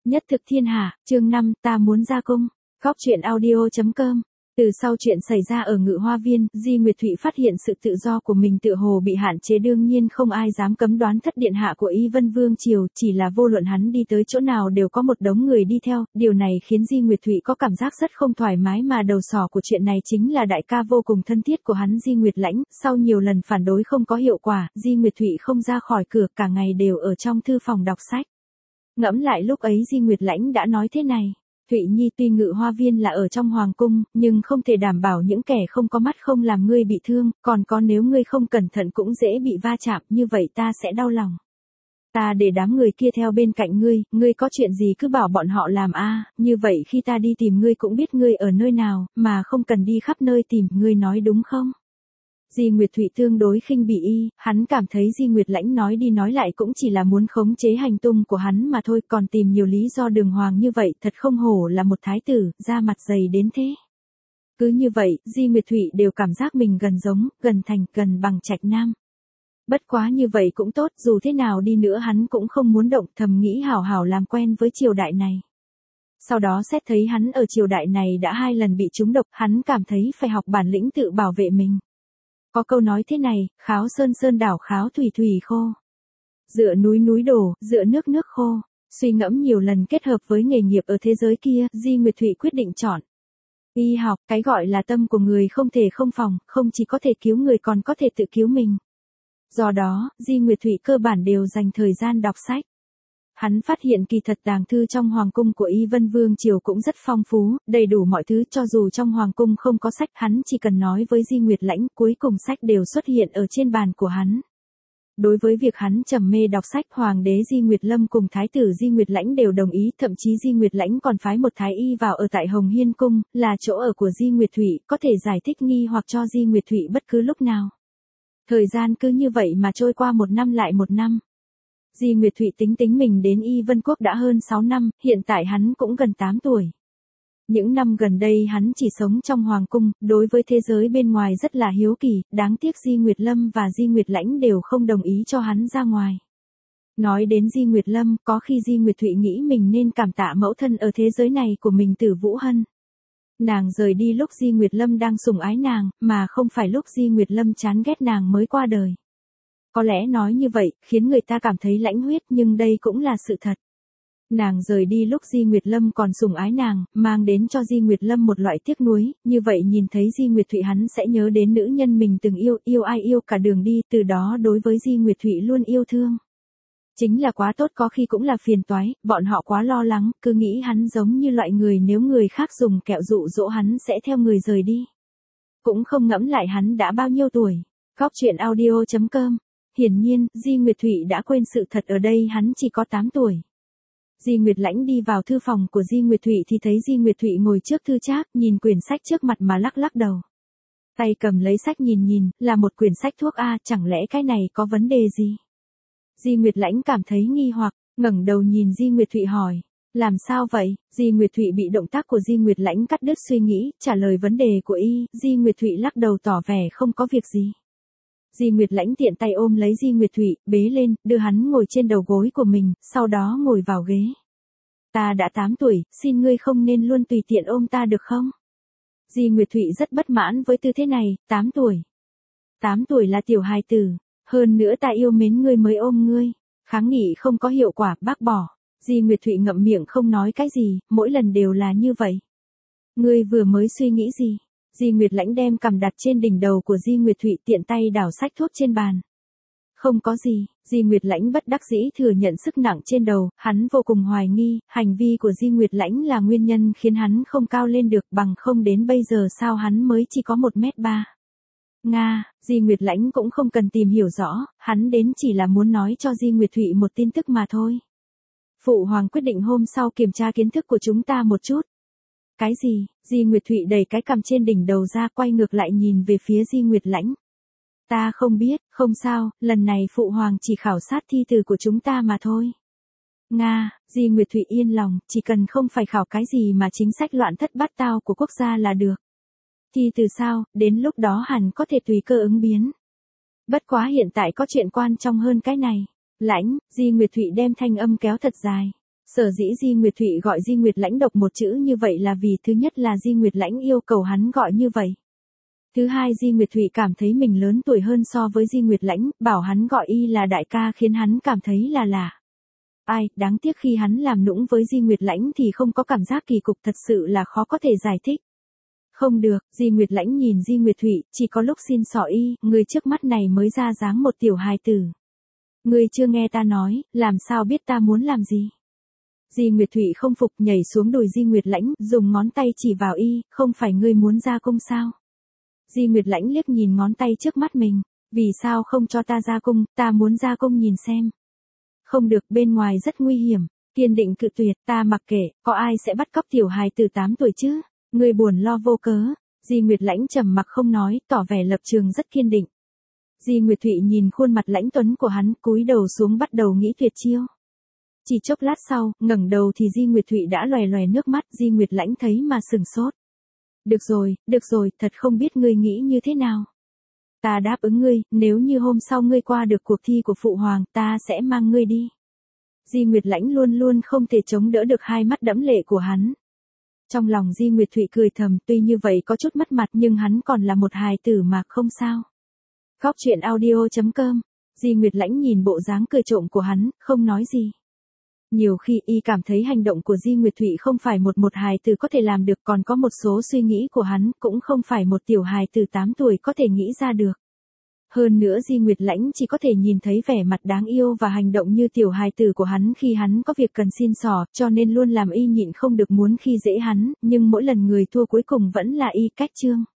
Nhất thực thiên hạ, chương 5, ta muốn ra cung. Góc truyện audio.com. Từ sau chuyện xảy ra ở Ngự Hoa Viên, Di Nguyệt Thụy phát hiện sự tự do của mình tựa hồ bị hạn chế, đương nhiên không ai dám cấm đoán thất điện hạ của Y Vân Vương Triều, chỉ là vô luận hắn đi tới chỗ nào đều có một đống người đi theo, điều này khiến Di Nguyệt Thụy có cảm giác rất không thoải mái, mà đầu sỏ của chuyện này chính là đại ca vô cùng thân thiết của hắn Di Nguyệt Lãnh. Sau nhiều lần phản đối không có hiệu quả, Di Nguyệt Thụy không ra khỏi cửa, cả ngày đều ở trong thư phòng đọc sách. Ngẫm lại lúc ấy Di Nguyệt Lãnh đã nói thế này: Thụy Nhi, tuy Ngự Hoa Viên là ở trong hoàng cung, nhưng không thể đảm bảo những kẻ không có mắt không làm ngươi bị thương, còn có nếu ngươi không cẩn thận cũng dễ bị va chạm, như vậy ta sẽ đau lòng. Ta để đám người kia theo bên cạnh ngươi có chuyện gì cứ bảo bọn họ làm như vậy khi ta đi tìm ngươi cũng biết ngươi ở nơi nào, mà không cần đi khắp nơi tìm, ngươi nói đúng không? Di Nguyệt Thụy tương đối khinh bỉ hắn cảm thấy Di Nguyệt Lãnh nói đi nói lại cũng chỉ là muốn khống chế hành tung của hắn mà thôi, còn tìm nhiều lý do đường hoàng như vậy, thật không hổ là một thái tử, da mặt dày đến thế. Cứ như vậy, Di Nguyệt Thụy đều cảm giác mình gần thành, gần bằng Trạch Nam. Bất quá như vậy cũng tốt, dù thế nào đi nữa hắn cũng không muốn động, thầm nghĩ hảo hảo làm quen với triều đại này. Sau đó xét thấy hắn ở triều đại này đã 2 lần bị trúng độc, hắn cảm thấy phải học bản lĩnh tự bảo vệ mình. Có câu nói thế này, kháo sơn sơn đảo, kháo thủy thủy khô. Dựa núi núi đổ, dựa nước nước khô. Suy ngẫm nhiều lần kết hợp với nghề nghiệp ở thế giới kia, Di Nguyệt Thụy quyết định chọn y học. Cái gọi là tâm của người không thể không phòng, không chỉ có thể cứu người còn có thể tự cứu mình. Do đó, Di Nguyệt Thụy cơ bản đều dành thời gian đọc sách. Hắn phát hiện kỳ thật tàng thư trong hoàng cung của Y Vân Vương Triều cũng rất phong phú, đầy đủ mọi thứ, cho dù trong hoàng cung không có sách, hắn chỉ cần nói với Di Nguyệt Lãnh, cuối cùng sách đều xuất hiện ở trên bàn của hắn. Đối với việc hắn trầm mê đọc sách, hoàng đế Di Nguyệt Lâm cùng thái tử Di Nguyệt Lãnh đều đồng ý, thậm chí Di Nguyệt Lãnh còn phái một thái y vào ở tại Hồng Hiên cung, là chỗ ở của Di Nguyệt Thụy, có thể giải thích nghi hoặc cho Di Nguyệt Thụy bất cứ lúc nào. Thời gian cứ như vậy mà trôi qua 1 năm lại 1 năm. Di Nguyệt Thụy tính mình đến Y Vân Quốc đã hơn 6 năm, hiện tại hắn cũng gần 8 tuổi. Những năm gần đây hắn chỉ sống trong hoàng cung, đối với thế giới bên ngoài rất là hiếu kỳ, đáng tiếc Di Nguyệt Lâm và Di Nguyệt Lãnh đều không đồng ý cho hắn ra ngoài. Nói đến Di Nguyệt Lâm, có khi Di Nguyệt Thụy nghĩ mình nên cảm tạ mẫu thân ở thế giới này của mình, Tử Vũ Hân. Nàng rời đi lúc Di Nguyệt Lâm đang sủng ái nàng, mà không phải lúc Di Nguyệt Lâm chán ghét nàng mới qua đời. Có lẽ nói như vậy, khiến người ta cảm thấy lãnh huyết, nhưng đây cũng là sự thật. Nàng rời đi lúc Di Nguyệt Lâm còn sủng ái nàng, mang đến cho Di Nguyệt Lâm một loại tiếc nuối, như vậy nhìn thấy Di Nguyệt Thụy hắn sẽ nhớ đến nữ nhân mình từng yêu ai yêu cả đường đi, từ đó đối với Di Nguyệt Thụy luôn yêu thương. Chính là quá tốt, có khi cũng là phiền toái, bọn họ quá lo lắng, cứ nghĩ hắn giống như loại người nếu người khác dùng kẹo dụ dỗ hắn sẽ theo người rời đi. Cũng không ngẫm lại hắn đã bao nhiêu tuổi. Góc truyện audio.com. Hiển nhiên, Di Nguyệt Thụy đã quên sự thật ở đây hắn chỉ có 8 tuổi. Di Nguyệt Lãnh đi vào thư phòng của Di Nguyệt Thụy thì thấy Di Nguyệt Thụy ngồi trước thư trác, nhìn quyển sách trước mặt mà lắc đầu. Tay cầm lấy sách nhìn, là một quyển sách thuốc chẳng lẽ cái này có vấn đề gì? Di Nguyệt Lãnh cảm thấy nghi hoặc, ngẩng đầu nhìn Di Nguyệt Thụy hỏi, làm sao vậy? Di Nguyệt Thụy bị động tác của Di Nguyệt Lãnh cắt đứt suy nghĩ, trả lời vấn đề của Di Nguyệt Thụy lắc đầu tỏ vẻ không có việc gì. Di Nguyệt Lãnh tiện tay ôm lấy Di Nguyệt Thụy, bế lên, đưa hắn ngồi trên đầu gối của mình, sau đó ngồi vào ghế. Ta đã 8 tuổi, xin ngươi không nên luôn tùy tiện ôm ta được không? Di Nguyệt Thụy rất bất mãn với tư thế này, 8 tuổi. 8 tuổi là tiểu hài tử, hơn nữa ta yêu mến ngươi mới ôm ngươi. Kháng nghị không có hiệu quả, bác bỏ. Di Nguyệt Thụy ngậm miệng không nói cái gì, mỗi lần đều là như vậy. Ngươi vừa mới suy nghĩ gì? Di Nguyệt Lãnh đem cằm đặt trên đỉnh đầu của Di Nguyệt Thụy, tiện tay đảo sách thuốc trên bàn. Không có gì, Di Nguyệt Lãnh bất đắc dĩ thừa nhận sức nặng trên đầu, hắn vô cùng hoài nghi, hành vi của Di Nguyệt Lãnh là nguyên nhân khiến hắn không cao lên được, bằng không đến bây giờ sao hắn mới chỉ có 1m3. Di Nguyệt Lãnh cũng không cần tìm hiểu rõ, hắn đến chỉ là muốn nói cho Di Nguyệt Thụy một tin tức mà thôi. Phụ hoàng quyết định hôm sau kiểm tra kiến thức của chúng ta một chút. Cái gì? Di Nguyệt Thụy đẩy cái cằm trên đỉnh đầu ra, quay ngược lại nhìn về phía Di Nguyệt Lãnh. Ta không biết, không sao, lần này phụ hoàng chỉ khảo sát thi từ của chúng ta mà thôi. Di Nguyệt Thụy yên lòng, chỉ cần không phải khảo cái gì mà chính sách loạn thất bát tao của quốc gia là được. Thi từ sao, đến lúc đó hẳn có thể tùy cơ ứng biến. Bất quá hiện tại có chuyện quan trọng hơn cái này. Lãnh, Di Nguyệt Thụy đem thanh âm kéo thật dài. Sở dĩ Di Nguyệt Thụy gọi Di Nguyệt Lãnh độc một chữ như vậy là vì thứ nhất là Di Nguyệt Lãnh yêu cầu hắn gọi như vậy. Thứ hai Di Nguyệt Thụy cảm thấy mình lớn tuổi hơn so với Di Nguyệt Lãnh, bảo hắn gọi y là đại ca khiến hắn cảm thấy là lạ. Ai, đáng tiếc khi hắn làm nũng với Di Nguyệt Lãnh thì không có cảm giác kỳ cục, thật sự là khó có thể giải thích. Không được, Di Nguyệt Lãnh nhìn Di Nguyệt Thụy, chỉ có lúc xin xỏ y, người trước mắt này mới ra dáng một tiểu hài tử. Ngươi chưa nghe ta nói, làm sao biết ta muốn làm gì? Di Nguyệt Thụy không phục, nhảy xuống đùi Di Nguyệt Lãnh, dùng ngón tay chỉ vào y, không phải ngươi muốn ra cung sao? Di Nguyệt Lãnh liếc nhìn ngón tay trước mắt mình, vì sao không cho ta ra cung, ta muốn ra cung nhìn xem. Không được, bên ngoài rất nguy hiểm, kiên định cự tuyệt, ta mặc kệ, có ai sẽ bắt cóc tiểu hài từ 8 tuổi chứ, ngươi buồn lo vô cớ. Di Nguyệt Lãnh trầm mặc không nói, tỏ vẻ lập trường rất kiên định. Di Nguyệt Thụy nhìn khuôn mặt lãnh tuấn của hắn, cúi đầu xuống bắt đầu nghĩ tuyệt chiêu. Chỉ chốc lát sau, ngẩng đầu thì Di Nguyệt Thụy đã lòe lòe nước mắt, Di Nguyệt Lãnh thấy mà sừng sốt. Được rồi, thật không biết ngươi nghĩ như thế nào. Ta đáp ứng ngươi, nếu như hôm sau ngươi qua được cuộc thi của Phụ Hoàng, ta sẽ mang ngươi đi. Di Nguyệt Lãnh luôn luôn không thể chống đỡ được hai mắt đẫm lệ của hắn. Trong lòng Di Nguyệt Thụy cười thầm, tuy như vậy có chút mất mặt nhưng hắn còn là một hài tử mà, không sao. Góc truyện audio.com. Di Nguyệt Lãnh nhìn bộ dáng cười trộm của hắn, không nói gì. Nhiều khi y cảm thấy hành động của Di Nguyệt Thụy không phải một hài tử có thể làm được, còn có một số suy nghĩ của hắn cũng không phải một tiểu hài tử 8 tuổi có thể nghĩ ra được. Hơn nữa Di Nguyệt Lãnh chỉ có thể nhìn thấy vẻ mặt đáng yêu và hành động như tiểu hài tử của hắn khi hắn có việc cần xin xỏ, cho nên luôn làm y nhịn không được muốn khi dễ hắn, nhưng mỗi lần người thua cuối cùng vẫn là y, Cách Trương.